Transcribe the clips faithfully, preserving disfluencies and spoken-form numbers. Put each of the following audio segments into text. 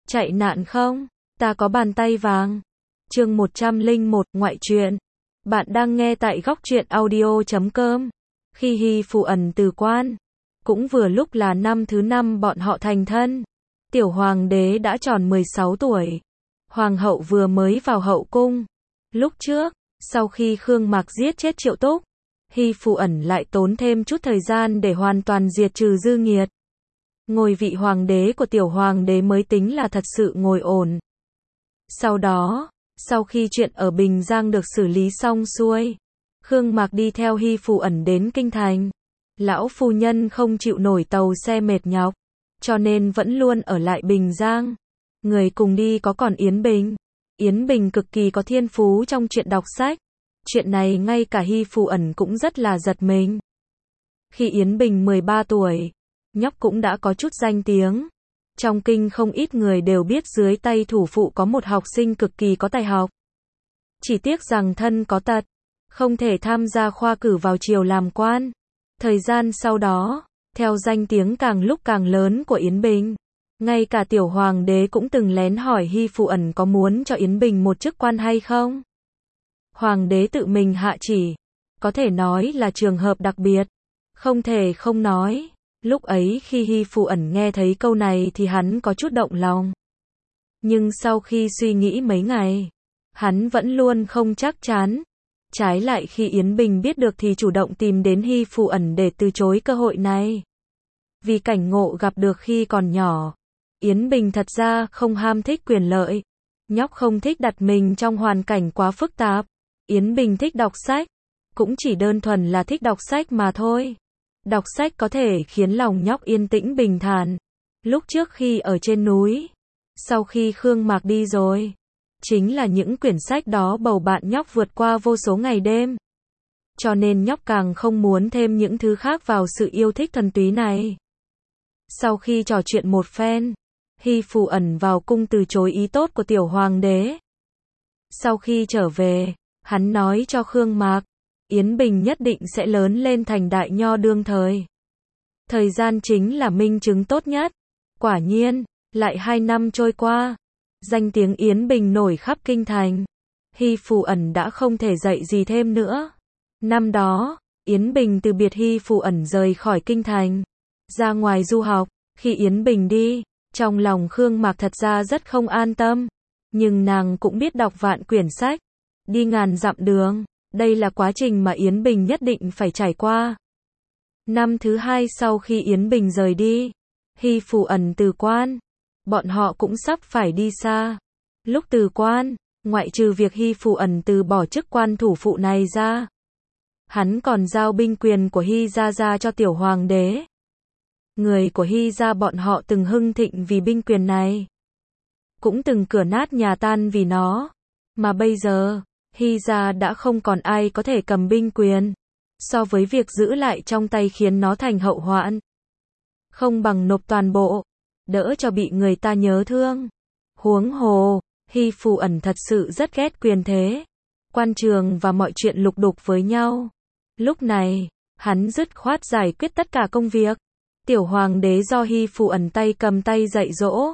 Chạy nạn không? Ta có bàn tay vàng. Chương một trăm lẻ một, ngoại truyện. Bạn đang nghe tại góc truyện audio chấm com. Khi Hy Phù ẩn từ quan, cũng vừa lúc là năm thứ năm bọn họ thành thân. Tiểu hoàng đế đã tròn mười sáu tuổi. Hoàng hậu vừa mới vào hậu cung. Lúc trước, sau khi Khương Mạc giết chết Triệu Túc, Hy Phù ẩn lại tốn thêm chút thời gian để hoàn toàn diệt trừ dư nghiệt. Ngôi vị hoàng đế của tiểu hoàng đế mới tính là thật sự ngồi ổn. Sau đó, sau khi chuyện ở Bình Giang được xử lý xong xuôi, Khương Mạc đi theo Hy Phù ẩn đến Kinh Thành. Lão phu nhân không chịu nổi tàu xe mệt nhọc, cho nên vẫn luôn ở lại Bình Giang. Người cùng đi có còn Yến Bình. Yến Bình cực kỳ có thiên phú trong chuyện đọc sách. Chuyện này ngay cả Hy Phù ẩn cũng rất là giật mình. Khi Yến Bình mười ba tuổi, nhóc cũng đã có chút danh tiếng. Trong kinh không ít người đều biết dưới tay thủ phụ có một học sinh cực kỳ có tài học. Chỉ tiếc rằng thân có tật, không thể tham gia khoa cử vào triều làm quan. Thời gian sau đó, theo danh tiếng càng lúc càng lớn của Yến Bình, ngay cả tiểu hoàng đế cũng từng lén hỏi Hy Phù ẩn có muốn cho Yến Bình một chức quan hay không. Hoàng đế tự mình hạ chỉ, có thể nói là trường hợp đặc biệt, không thể không nói. Lúc ấy khi Hy Phù ẩn nghe thấy câu này thì hắn có chút động lòng. Nhưng sau khi suy nghĩ mấy ngày, hắn vẫn luôn không chắc chắn. Trái lại khi Yến Bình biết được thì chủ động tìm đến Hy Phù ẩn để từ chối cơ hội này. Vì cảnh ngộ gặp được khi còn nhỏ, Yến Bình thật ra không ham thích quyền lợi. Nhóc không thích đặt mình trong hoàn cảnh quá phức tạp. Yến Bình thích đọc sách, cũng chỉ đơn thuần là thích đọc sách mà thôi. Đọc sách có thể khiến lòng nhóc yên tĩnh bình thản. Lúc trước khi ở trên núi, sau khi Khương Mạc đi rồi, chính là những quyển sách đó bầu bạn nhóc vượt qua vô số ngày đêm. Cho nên nhóc càng không muốn thêm những thứ khác vào sự yêu thích thuần túy này. Sau khi trò chuyện một phen, Hy Phù ẩn vào cung từ chối ý tốt của tiểu hoàng đế. Sau khi trở về, hắn nói cho Khương Mạc, Yến Bình nhất định sẽ lớn lên thành đại nho đương thời. Thời gian chính là minh chứng tốt nhất. Quả nhiên, lại hai năm trôi qua, danh tiếng Yến Bình nổi khắp kinh thành. Hy Phù ẩn đã không thể dạy gì thêm nữa. Năm đó, Yến Bình từ biệt Hy Phù ẩn rời khỏi kinh thành, ra ngoài du học. Khi Yến Bình đi, trong lòng Khương Mạc thật ra rất không an tâm. Nhưng nàng cũng biết đọc vạn quyển sách, đi ngàn dặm đường. Đây là quá trình mà Yến Bình nhất định phải trải qua. Năm thứ hai sau khi Yến Bình rời đi, Hy Phù ẩn từ quan, bọn họ cũng sắp phải đi xa. Lúc từ quan, ngoại trừ việc Hy Phù ẩn từ bỏ chức quan thủ phụ này ra, hắn còn giao binh quyền của Hy gia gia cho tiểu hoàng đế. Người của Hy gia bọn họ từng hưng thịnh vì binh quyền này, cũng từng cửa nát nhà tan vì nó. Mà bây giờ, Hy gia đã không còn ai có thể cầm binh quyền. So với việc giữ lại trong tay khiến nó thành hậu hoạn, không bằng nộp toàn bộ, đỡ cho bị người ta nhớ thương. Huống hồ, Hy Phù ẩn thật sự rất ghét quyền thế, quan trường và mọi chuyện lục đục với nhau. Lúc này, hắn dứt khoát giải quyết tất cả công việc. Tiểu hoàng đế do Hy Phù ẩn tay cầm tay dạy dỗ.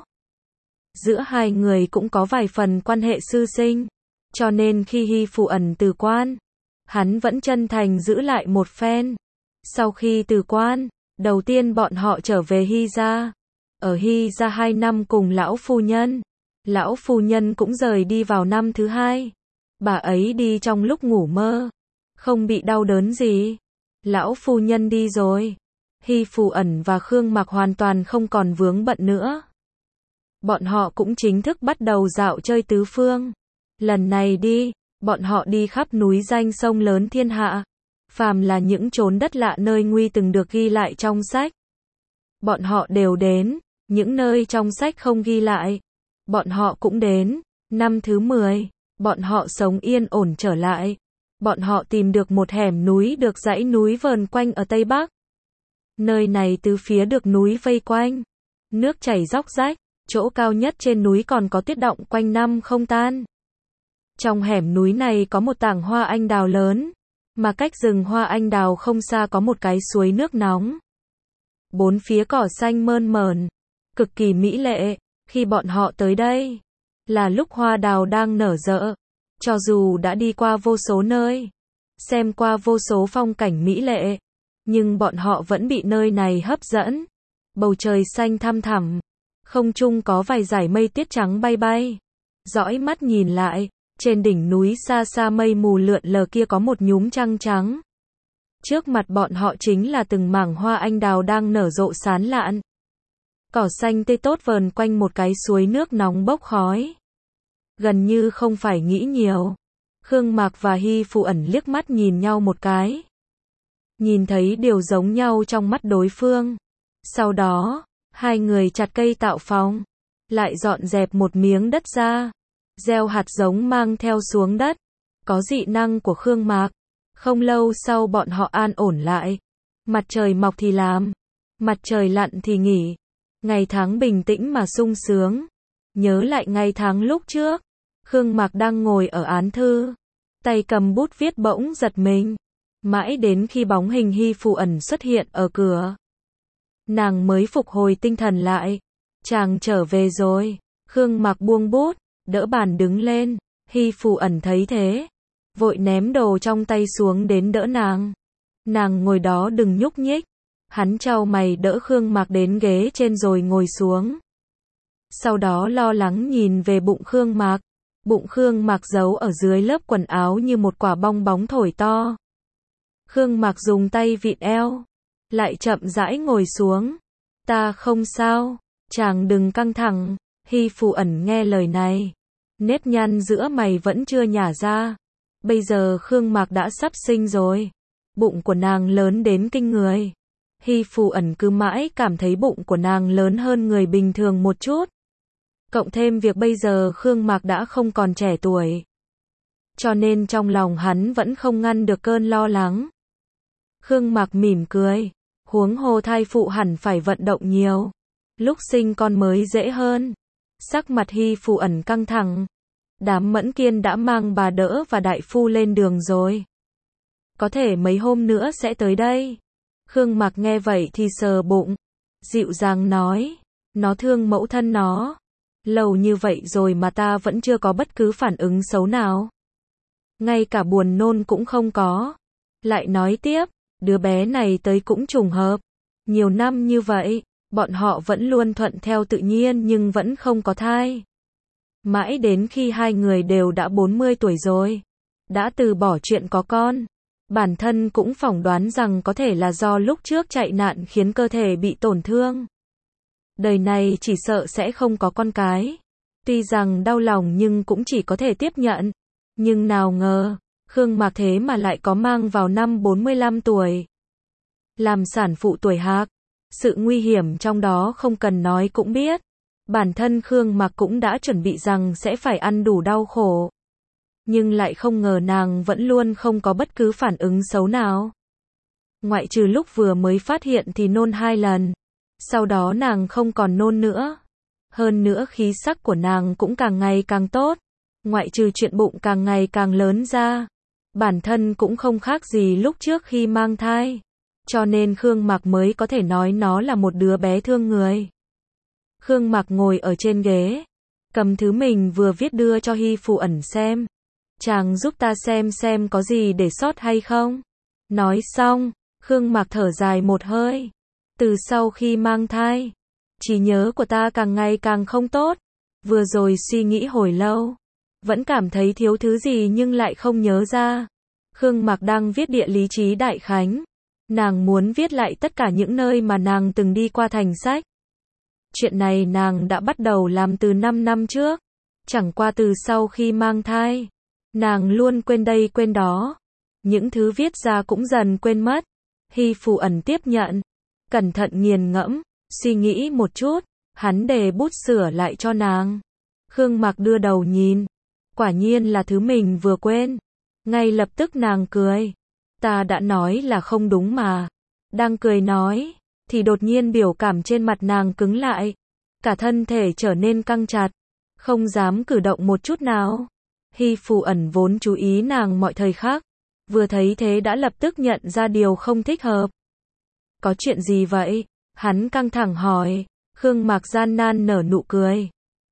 Giữa hai người cũng có vài phần quan hệ sư sinh. Cho nên khi Hy Phù ẩn từ quan, hắn vẫn chân thành giữ lại một phen. Sau khi từ quan, đầu tiên bọn họ trở về Hy gia. Ở Hy gia hai năm cùng lão phu nhân. Lão phu nhân cũng rời đi vào năm thứ hai. Bà ấy đi trong lúc ngủ mơ, không bị đau đớn gì. Lão phu nhân đi rồi, Hy Phù ẩn và Khương Mạc hoàn toàn không còn vướng bận nữa. Bọn họ cũng chính thức bắt đầu dạo chơi tứ phương. Lần này đi, bọn họ đi khắp núi danh sông lớn thiên hạ. Phàm là những chốn đất lạ nơi nguy từng được ghi lại trong sách, bọn họ đều đến. Những nơi trong sách không ghi lại, bọn họ cũng đến. Năm thứ mười, bọn họ sống yên ổn trở lại. Bọn họ tìm được một hẻm núi được dãy núi vờn quanh ở Tây Bắc. Nơi này tứ phía được núi vây quanh, nước chảy róc rách, chỗ cao nhất trên núi còn có tuyết động quanh năm không tan. Trong hẻm núi này có một tảng hoa anh đào lớn, mà cách rừng hoa anh đào không xa có một cái suối nước nóng. Bốn phía cỏ xanh mơn mởn, cực kỳ mỹ lệ. Khi bọn họ tới đây, là lúc hoa đào đang nở rộ. Cho dù đã đi qua vô số nơi, xem qua vô số phong cảnh mỹ lệ, nhưng bọn họ vẫn bị nơi này hấp dẫn. Bầu trời xanh thăm thẳm, không trung có vài dải mây tiết trắng bay bay. Dõi mắt nhìn lại, trên đỉnh núi xa xa mây mù lượn lờ kia có một nhúm trăng trắng. Trước mặt bọn họ chính là từng mảng hoa anh đào đang nở rộ sán lạn. Cỏ xanh tươi tốt vờn quanh một cái suối nước nóng bốc khói. Gần như không phải nghĩ nhiều, Khương Mạc và Hy Phụ Ẩn liếc mắt nhìn nhau một cái. Nhìn thấy điều giống nhau trong mắt đối phương. Sau đó, hai người chặt cây tạo phòng, lại dọn dẹp một miếng đất ra, gieo hạt giống mang theo xuống đất. Có dị năng của Khương Mạc, không lâu sau bọn họ an ổn lại. Mặt trời mọc thì làm, mặt trời lặn thì nghỉ. Ngày tháng bình tĩnh mà sung sướng. Nhớ lại ngày tháng lúc trước, Khương Mạc đang ngồi ở án thư, tay cầm bút viết bỗng giật mình. Mãi đến khi bóng hình Hy Phụ Ẩn xuất hiện ở cửa, nàng mới phục hồi tinh thần lại. Chàng trở về rồi. Khương Mạc buông bút, đỡ bàn đứng lên. Hy Phụ Ẩn thấy thế, vội ném đồ trong tay xuống đến đỡ nàng. Nàng ngồi đó đừng nhúc nhích. Hắn chau mày đỡ Khương Mạc đến ghế trên rồi ngồi xuống. Sau đó lo lắng nhìn về bụng Khương Mạc. Bụng Khương Mạc giấu ở dưới lớp quần áo như một quả bong bóng thổi to. Khương Mạc dùng tay vịn eo, lại chậm rãi ngồi xuống. Ta không sao, chàng đừng căng thẳng. Hy Phụ Ẩn nghe lời này, nếp nhăn giữa mày vẫn chưa nhả ra. Bây giờ Khương Mạc đã sắp sinh rồi, bụng của nàng lớn đến kinh người. Hy Phụ Ẩn cứ mãi cảm thấy bụng của nàng lớn hơn người bình thường một chút. Cộng thêm việc bây giờ Khương Mạc đã không còn trẻ tuổi, cho nên trong lòng hắn vẫn không ngăn được cơn lo lắng. Khương Mạc mỉm cười, huống hồ thai phụ hẳn phải vận động nhiều, lúc sinh con mới dễ hơn. Sắc mặt Hy Phụ Ẩn căng thẳng. Đám Mẫn Kiên đã mang bà đỡ và đại phu lên đường rồi, có thể mấy hôm nữa sẽ tới đây. Khương Mạc nghe vậy thì sờ bụng, dịu dàng nói, nó thương mẫu thân nó. Lâu như vậy rồi mà ta vẫn chưa có bất cứ phản ứng xấu nào. Ngay cả buồn nôn cũng không có. Lại nói tiếp, đứa bé này tới cũng trùng hợp. Nhiều năm như vậy, bọn họ vẫn luôn thuận theo tự nhiên nhưng vẫn không có thai. Mãi đến khi hai người đều đã bốn mươi tuổi rồi, đã từ bỏ chuyện có con. Bản thân cũng phỏng đoán rằng có thể là do lúc trước chạy nạn khiến cơ thể bị tổn thương. Đời này chỉ sợ sẽ không có con cái. Tuy rằng đau lòng nhưng cũng chỉ có thể tiếp nhận. Nhưng nào ngờ, Khương Mạc thế mà lại có mang vào năm bốn mươi lăm tuổi. Làm sản phụ tuổi hạc, sự nguy hiểm trong đó không cần nói cũng biết. Bản thân Khương Mạc cũng đã chuẩn bị rằng sẽ phải ăn đủ đau khổ. Nhưng lại không ngờ nàng vẫn luôn không có bất cứ phản ứng xấu nào. Ngoại trừ lúc vừa mới phát hiện thì nôn hai lần. Sau đó nàng không còn nôn nữa. Hơn nữa khí sắc của nàng cũng càng ngày càng tốt. Ngoại trừ chuyện bụng càng ngày càng lớn ra, bản thân cũng không khác gì lúc trước khi mang thai. Cho nên Khương Mạc mới có thể nói nó là một đứa bé thương người. Khương Mạc ngồi ở trên ghế, cầm thứ mình vừa viết đưa cho Hy Phụ Ẩn xem. Chàng giúp ta xem xem có gì để sót hay không. Nói xong, Khương Mạc thở dài một hơi. Từ sau khi mang thai, trí nhớ của ta càng ngày càng không tốt. Vừa rồi suy nghĩ hồi lâu, vẫn cảm thấy thiếu thứ gì nhưng lại không nhớ ra. Khương Mạc đang viết địa lý trí đại khánh. Nàng muốn viết lại tất cả những nơi mà nàng từng đi qua thành sách. Chuyện này nàng đã bắt đầu làm từ năm năm trước. Chẳng qua từ sau khi mang thai, nàng luôn quên đây quên đó. Những thứ viết ra cũng dần quên mất. Hy Phụ Ẩn tiếp nhận, cẩn thận nghiền ngẫm, suy nghĩ một chút, hắn đề bút sửa lại cho nàng. Khương Mạc đưa đầu nhìn, quả nhiên là thứ mình vừa quên. Ngay lập tức nàng cười. Ta đã nói là không đúng mà. Đang cười nói, thì đột nhiên biểu cảm trên mặt nàng cứng lại. Cả thân thể trở nên căng chặt, không dám cử động một chút nào. Hy Phụ Ẩn vốn chú ý nàng mọi thời khắc, vừa thấy thế đã lập tức nhận ra điều không thích hợp. Có chuyện gì vậy? Hắn căng thẳng hỏi. Khương Mạc gian nan nở nụ cười.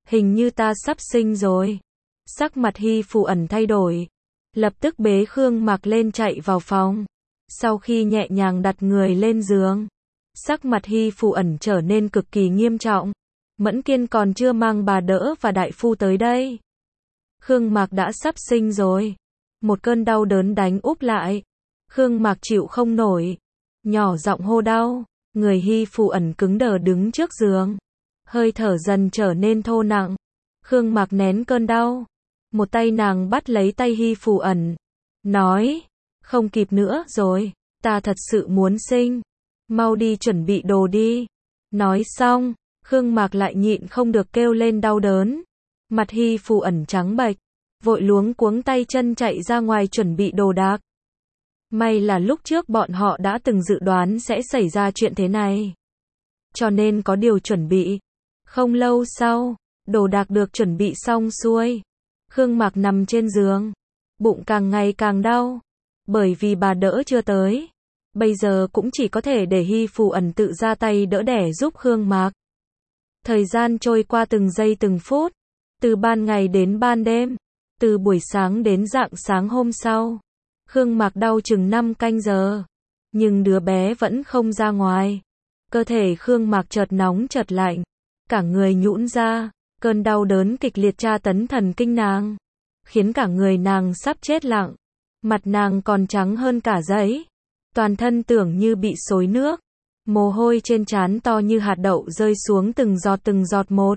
hình như ta sắp sinh rồi. Sắc mặt Hy Phù Ẩn thay đổi, lập tức bế Khương Mạc lên chạy vào phòng. Sau khi nhẹ nhàng đặt người lên giường, sắc mặt Hy Phù Ẩn trở nên cực kỳ nghiêm trọng. Mẫn Kiên còn chưa mang bà đỡ và đại phu tới đây. Khương Mạc đã sắp sinh rồi. Một cơn đau đớn đánh úp lại. Khương Mạc chịu không nổi, nhỏ giọng hô đau. Người Hy Phù Ẩn cứng đờ đứng trước giường, hơi thở dần trở nên thô nặng. Khương Mạc nén cơn đau, một tay nàng bắt lấy tay Hy Phù Ẩn, nói, không kịp nữa rồi, ta thật sự muốn sinh, mau đi chuẩn bị đồ đi. Nói xong, Khương Mạc lại nhịn không được kêu lên đau đớn. Mặt Hy Phù Ẩn trắng bệch, vội luống cuống tay chân chạy ra ngoài chuẩn bị đồ đạc. May là lúc trước bọn họ đã từng dự đoán sẽ xảy ra chuyện thế này, cho nên có điều chuẩn bị. Không lâu sau, đồ đạc được chuẩn bị xong xuôi. Khương Mạc nằm trên giường, bụng càng ngày càng đau, bởi vì bà đỡ chưa tới. Bây giờ cũng chỉ có thể để Hy Phù Ẩn tự ra tay đỡ đẻ giúp Khương Mạc. Thời gian trôi qua từng giây từng phút, từ ban ngày đến ban đêm, từ buổi sáng đến rạng sáng hôm sau. Khương Mạc đau chừng năm canh giờ, nhưng đứa bé vẫn không ra ngoài. Cơ thể Khương Mạc chợt nóng chợt lạnh, cả người nhũn ra, cơn đau đớn kịch liệt tra tấn thần kinh nàng, khiến cả người nàng sắp chết lặng. Mặt nàng còn trắng hơn cả giấy, toàn thân tưởng như bị xối nước, mồ hôi trên trán to như hạt đậu rơi xuống từng giọt từng giọt một.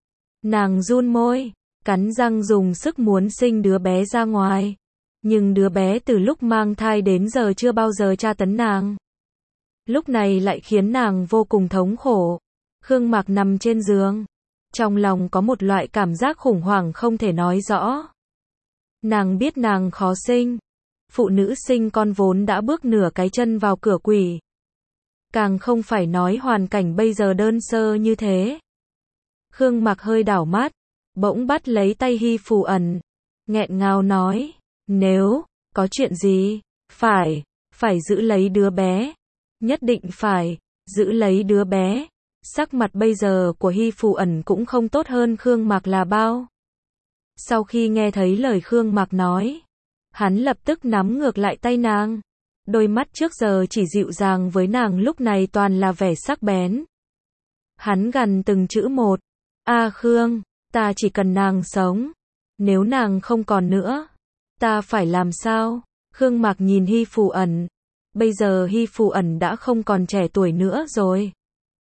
Nàng run môi, cắn răng dùng sức muốn sinh đứa bé ra ngoài. Nhưng đứa bé từ lúc mang thai đến giờ chưa bao giờ tra tấn nàng. Lúc này lại khiến nàng vô cùng thống khổ. Khương Mạc nằm trên giường, trong lòng có một loại cảm giác khủng hoảng không thể nói rõ. Nàng biết nàng khó sinh. Phụ nữ sinh con vốn đã bước nửa cái chân vào cửa quỷ. Càng không phải nói hoàn cảnh bây giờ đơn sơ như thế. Khương Mạc hơi đảo mắt, bỗng bắt lấy tay Hy Phù Ẩn, nghẹn ngào nói, nếu có chuyện gì, phải, phải giữ lấy đứa bé. Nhất định phải, giữ lấy đứa bé. Sắc mặt bây giờ của Hy Phù Ẩn cũng không tốt hơn Khương Mạc là bao. Sau khi nghe thấy lời Khương Mạc nói, hắn lập tức nắm ngược lại tay nàng. Đôi mắt trước giờ chỉ dịu dàng với nàng lúc này toàn là vẻ sắc bén. Hắn gằn từng chữ một, a Khương, ta chỉ cần nàng sống. Nếu nàng không còn nữa, ta phải làm sao? Khương Mạc nhìn Hy Phù Ẩn. Bây giờ Hy Phù Ẩn đã không còn trẻ tuổi nữa rồi.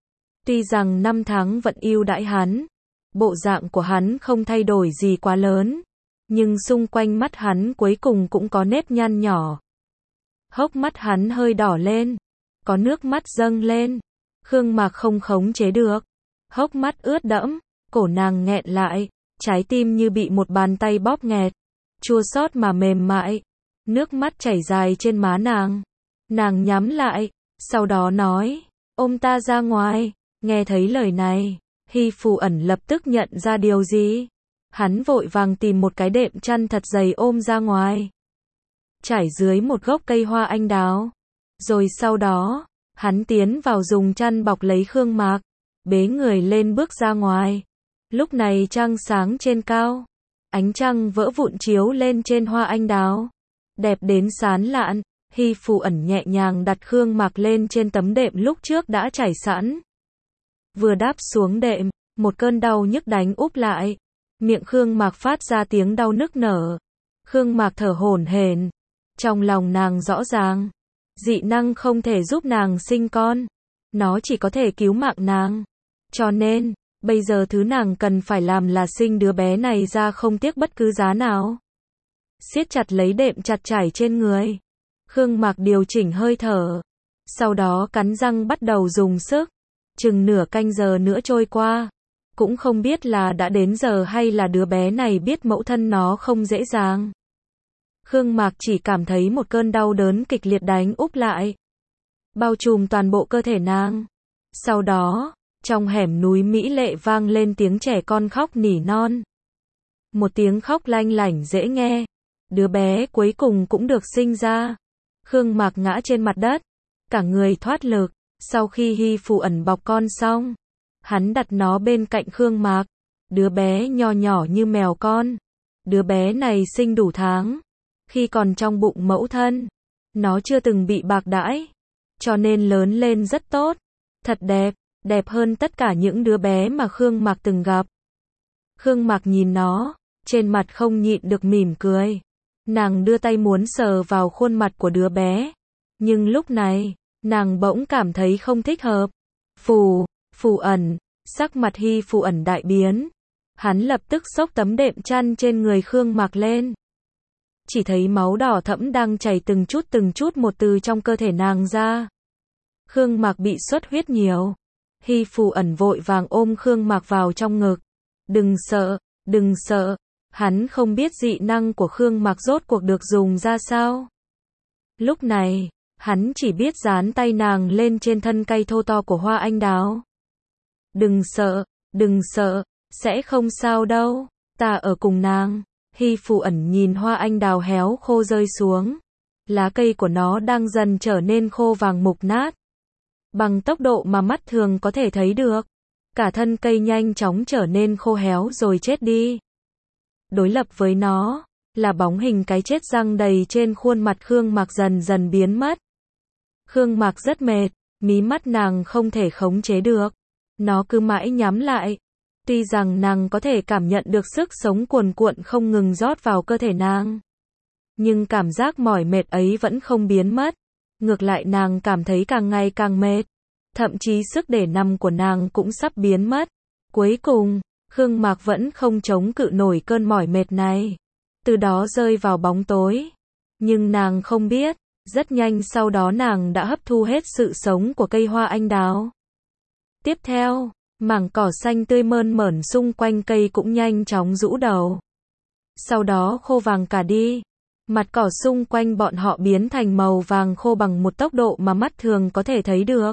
Tuy rằng năm tháng vẫn yêu đãi hắn, bộ dạng của hắn không thay đổi gì quá lớn, nhưng xung quanh mắt hắn cuối cùng cũng có nếp nhăn nhỏ. Hốc mắt hắn hơi đỏ lên, có nước mắt dâng lên. Khương Mạc không khống chế được, hốc mắt ướt đẫm, cổ nàng nghẹn lại, trái tim như bị một bàn tay bóp nghẹt, chua xót mà mềm mại. Nước mắt chảy dài trên má nàng. Nàng nhắm lại, sau đó nói, ôm ta ra ngoài. Nghe thấy lời này, Hy Phù Ẩn lập tức nhận ra điều gì. Hắn vội vàng tìm một cái đệm chăn thật dày ôm ra ngoài, trải dưới một gốc cây hoa anh đào. Rồi sau đó, hắn tiến vào dùng chăn bọc lấy Khương Mạc, bế người lên bước ra ngoài. Lúc này trăng sáng trên cao, ánh trăng vỡ vụn chiếu lên trên hoa anh đào, đẹp đến sán lạn. Hy Phù Ẩn nhẹ nhàng đặt Khương Mạc lên trên tấm đệm lúc trước đã trải sẵn. Vừa đáp xuống đệm, một cơn đau nhức đánh úp lại. Miệng Khương Mạc phát ra tiếng đau nức nở. Khương Mạc thở hổn hển. Trong lòng nàng rõ ràng, dị năng không thể giúp nàng sinh con, nó chỉ có thể cứu mạng nàng. Cho nên, bây giờ thứ nàng cần phải làm là sinh đứa bé này ra không tiếc bất cứ giá nào. Siết chặt lấy đệm chặt trải trên người. Khương Mạc điều chỉnh hơi thở, sau đó cắn răng bắt đầu dùng sức. Chừng nửa canh giờ nữa trôi qua, cũng không biết là đã đến giờ hay là đứa bé này biết mẫu thân nó không dễ dàng. Khương Mạc chỉ cảm thấy một cơn đau đớn kịch liệt đánh úp lại, bao trùm toàn bộ cơ thể nàng. Sau đó, trong hẻm núi mỹ lệ vang lên tiếng trẻ con khóc nỉ non. Một tiếng khóc lanh lảnh dễ nghe. Đứa bé cuối cùng cũng được sinh ra. Khương Mạc ngã trên mặt đất, cả người thoát lực. Sau khi Hy Phù Ẩn bọc con xong, hắn đặt nó bên cạnh Khương Mạc, Đứa bé nho nhỏ như mèo con. Đứa bé này sinh đủ tháng. Khi còn trong bụng mẫu thân, nó chưa từng bị bạc đãi, cho nên lớn lên rất tốt. Thật đẹp, đẹp hơn tất cả những đứa bé mà Khương Mạc từng gặp. Khương Mạc nhìn nó, trên mặt không nhịn được mỉm cười. Nàng đưa tay muốn sờ vào khuôn mặt của đứa bé. Nhưng lúc này, nàng bỗng cảm thấy không thích hợp. Phù, Phù ẩn, sắc mặt Hy Phù ẩn đại biến. Hắn lập tức xốc tấm đệm chăn trên người Khương Mạc lên. Chỉ thấy máu đỏ thẫm đang chảy từng chút từng chút một từ trong cơ thể nàng ra. Khương Mạc bị xuất huyết nhiều. Hy Phù ẩn vội vàng ôm Khương Mạc vào trong ngực. Đừng sợ, đừng sợ. Hắn không biết dị năng của Khương Mạc rốt cuộc được dùng ra sao. Lúc này, hắn chỉ biết dán tay nàng lên trên thân cây thô to của hoa anh đào. Đừng sợ, đừng sợ, sẽ không sao đâu, ta ở cùng nàng. Hy Phù ẩn nhìn hoa anh đào héo khô rơi xuống. Lá cây của nó đang dần trở nên khô vàng mục nát. Bằng tốc độ mà mắt thường có thể thấy được. Cả thân cây nhanh chóng trở nên khô héo rồi chết đi. Đối lập với nó, là bóng hình cái chết răng đầy trên khuôn mặt Khương Mạc dần dần biến mất. Khương Mạc rất mệt, mí mắt nàng không thể khống chế được. Nó cứ mãi nhắm lại. Tuy rằng nàng có thể cảm nhận được sức sống cuồn cuộn không ngừng rót vào cơ thể nàng. Nhưng cảm giác mỏi mệt ấy vẫn không biến mất. Ngược lại nàng cảm thấy càng ngày càng mệt. Thậm chí sức để nằm của nàng cũng sắp biến mất. Cuối cùng, Khương Mạc vẫn không chống cự nổi cơn mỏi mệt này. Từ đó rơi vào bóng tối. Nhưng nàng không biết, rất nhanh sau đó nàng đã hấp thu hết sự sống của cây hoa anh đào. Tiếp theo, mảng cỏ xanh tươi mơn mởn xung quanh cây cũng nhanh chóng rũ đầu. Sau đó khô vàng cả đi. Mặt cỏ xung quanh bọn họ biến thành màu vàng khô bằng một tốc độ mà mắt thường có thể thấy được.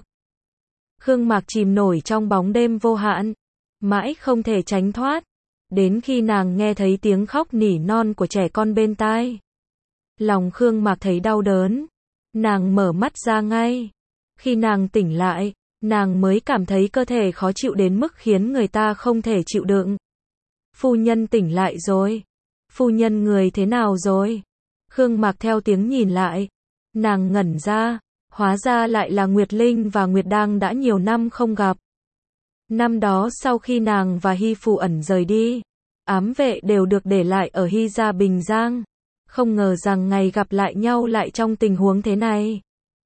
Khương Mạc chìm nổi trong bóng đêm vô hạn. Mãi không thể tránh thoát. Đến khi nàng nghe thấy tiếng khóc nỉ non của trẻ con bên tai. Lòng Khương Mạc thấy đau đớn. Nàng mở mắt ra ngay. Khi nàng tỉnh lại, nàng mới cảm thấy cơ thể khó chịu đến mức khiến người ta không thể chịu đựng. Phu nhân tỉnh lại rồi. Phu nhân người thế nào rồi? Khương Mạc theo tiếng nhìn lại. Nàng ngẩn ra. Hóa ra lại là Nguyệt Linh và Nguyệt Đang đã nhiều năm không gặp. Năm đó sau khi nàng và Hy Phù ẩn rời đi, ám vệ đều được để lại ở Hy gia Bình Giang. Không ngờ rằng ngày gặp lại nhau lại trong tình huống thế này.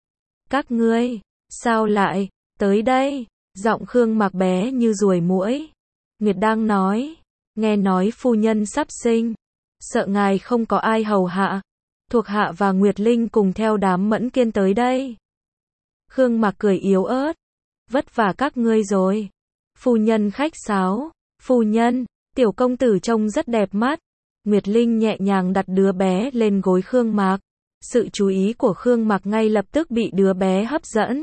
Các ngươi, sao lại, tới đây? Giọng Khương Mạc bé như ruồi muỗi. Nguyệt Đang nói, nghe nói phu nhân sắp sinh. Sợ ngài không có ai hầu hạ. Thuộc hạ và Nguyệt Linh cùng theo đám Mẫn Kiên tới đây. Khương Mạc cười yếu ớt. Vất vả các ngươi rồi. Phu nhân khách sáo. Phu nhân, tiểu công tử trông rất đẹp mắt. Nguyệt Linh nhẹ nhàng đặt đứa bé lên gối Khương Mạc. Sự chú ý của Khương Mạc ngay lập tức bị đứa bé hấp dẫn.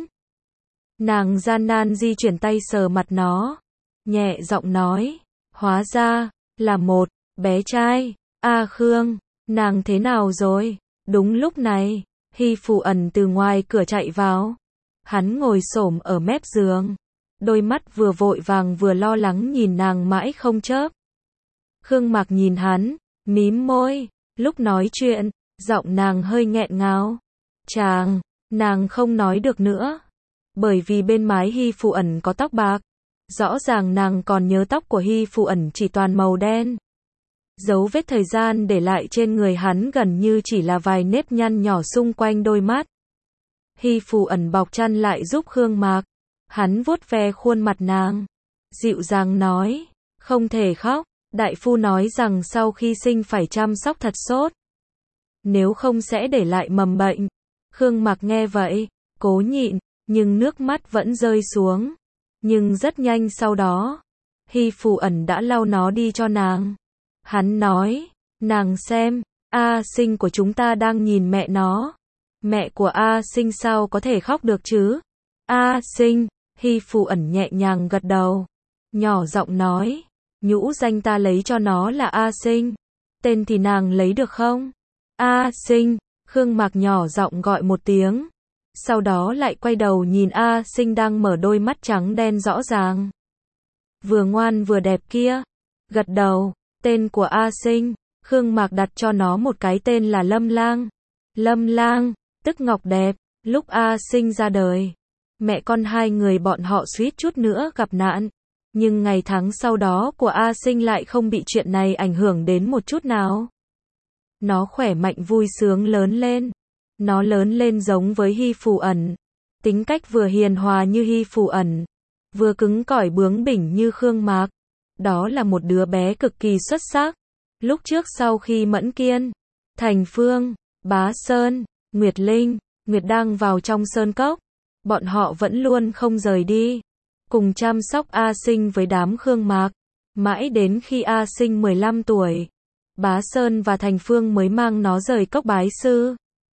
Nàng gian nan di chuyển tay sờ mặt nó. Nhẹ giọng nói. Hóa ra, là một, bé trai. A Khương, nàng thế nào rồi? Đúng lúc này, Hy Phù ẩn từ ngoài cửa chạy vào. Hắn ngồi xổm ở mép giường. Đôi mắt vừa vội vàng vừa lo lắng nhìn nàng mãi không chớp. Khương Mạc nhìn hắn, mím môi. Lúc nói chuyện, giọng nàng hơi nghẹn ngào. Chàng, nàng không nói được nữa. Bởi vì bên mái Hy Phù ẩn có tóc bạc. Rõ ràng nàng còn nhớ tóc của Hy Phù ẩn chỉ toàn màu đen. Dấu vết thời gian để lại trên người hắn gần như chỉ là vài nếp nhăn nhỏ xung quanh đôi mắt. Hy Phù ẩn bọc chăn lại giúp Khương Mạc. Hắn vuốt ve khuôn mặt nàng. Dịu dàng nói. Không thể khóc. Đại phu nói rằng sau khi sinh phải chăm sóc thật sốt. Nếu không sẽ để lại mầm bệnh. Khương Mạc nghe vậy. Cố nhịn. Nhưng nước mắt vẫn rơi xuống. Nhưng rất nhanh sau đó. Hy Phù ẩn đã lau nó đi cho nàng. Hắn nói. Nàng xem. A Sinh của chúng ta đang nhìn mẹ nó. Mẹ của A Sinh sao có thể khóc được chứ? A Sinh. Hy Phù ẩn nhẹ nhàng gật đầu. Nhỏ giọng nói. Nhũ danh ta lấy cho nó là A Sinh. Tên thì nàng lấy được không? A Sinh. Khương Mạc nhỏ giọng gọi một tiếng. Sau đó lại quay đầu nhìn A Sinh đang mở đôi mắt trắng đen rõ ràng. Vừa ngoan vừa đẹp kia. Gật đầu, tên của A Sinh, Khương Mạc đặt cho nó một cái tên là Lâm Lang. Lâm Lang, tức Ngọc Đẹp, lúc A Sinh ra đời, mẹ con hai người bọn họ suýt chút nữa gặp nạn. Nhưng ngày tháng sau đó của A Sinh lại không bị chuyện này ảnh hưởng đến một chút nào. Nó khỏe mạnh vui sướng lớn lên. Nó lớn lên giống với Hy Phù Ẩn. Tính cách vừa hiền hòa như Hy Phù Ẩn, vừa cứng cỏi bướng bỉnh như Khương Mạc. Đó là một đứa bé cực kỳ xuất sắc. Lúc trước sau khi Mẫn Kiên, Thành Phương, Bá Sơn, Nguyệt Linh, Nguyệt Đăng vào trong sơn cốc, bọn họ vẫn luôn không rời đi, cùng chăm sóc A Sinh với đám Khương Mạc. Mãi đến khi A Sinh mười lăm tuổi, Bá Sơn và Thành Phương mới mang nó rời cốc bái sư.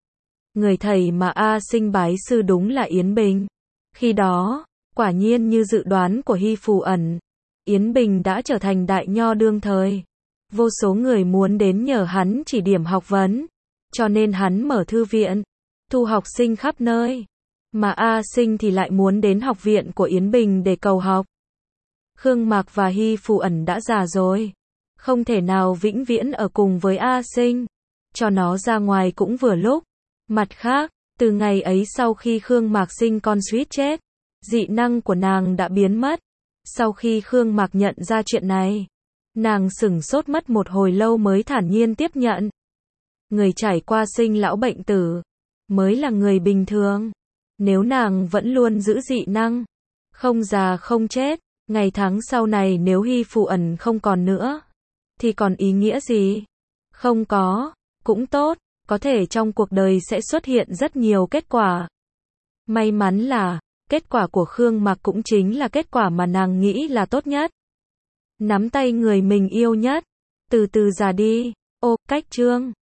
Người thầy mà A Sinh bái sư đúng là Yến Bình. Khi đó, quả nhiên như dự đoán của Hy Phù Ẩn, Yến Bình đã trở thành đại nho đương thời. Vô số người muốn đến nhờ hắn chỉ điểm học vấn, cho nên hắn mở thư viện, thu học sinh khắp nơi. Mà A Sinh thì lại muốn đến học viện của Yến Bình để cầu học. Khương Mạc và Hy Phù Ẩn đã già rồi, không thể nào vĩnh viễn ở cùng với A Sinh, cho nó ra ngoài cũng vừa lúc. Mặt khác, từ ngày ấy sau khi Khương Mạc sinh con suýt chết, dị năng của nàng đã biến mất. Sau khi Khương Mạc nhận ra chuyện này, nàng sửng sốt mất một hồi lâu mới thản nhiên tiếp nhận. Người trải qua sinh lão bệnh tử, mới là người bình thường. Nếu nàng vẫn luôn giữ dị năng, không già không chết, ngày tháng sau này nếu Hy Phù Ẩn không còn nữa, thì còn ý nghĩa gì? Không có, cũng tốt, có thể trong cuộc đời sẽ xuất hiện rất nhiều kết quả. May mắn là, kết quả của Khương Mạc cũng chính là kết quả mà nàng nghĩ là tốt nhất. Nắm tay người mình yêu nhất, từ từ già đi. Ô, cách chương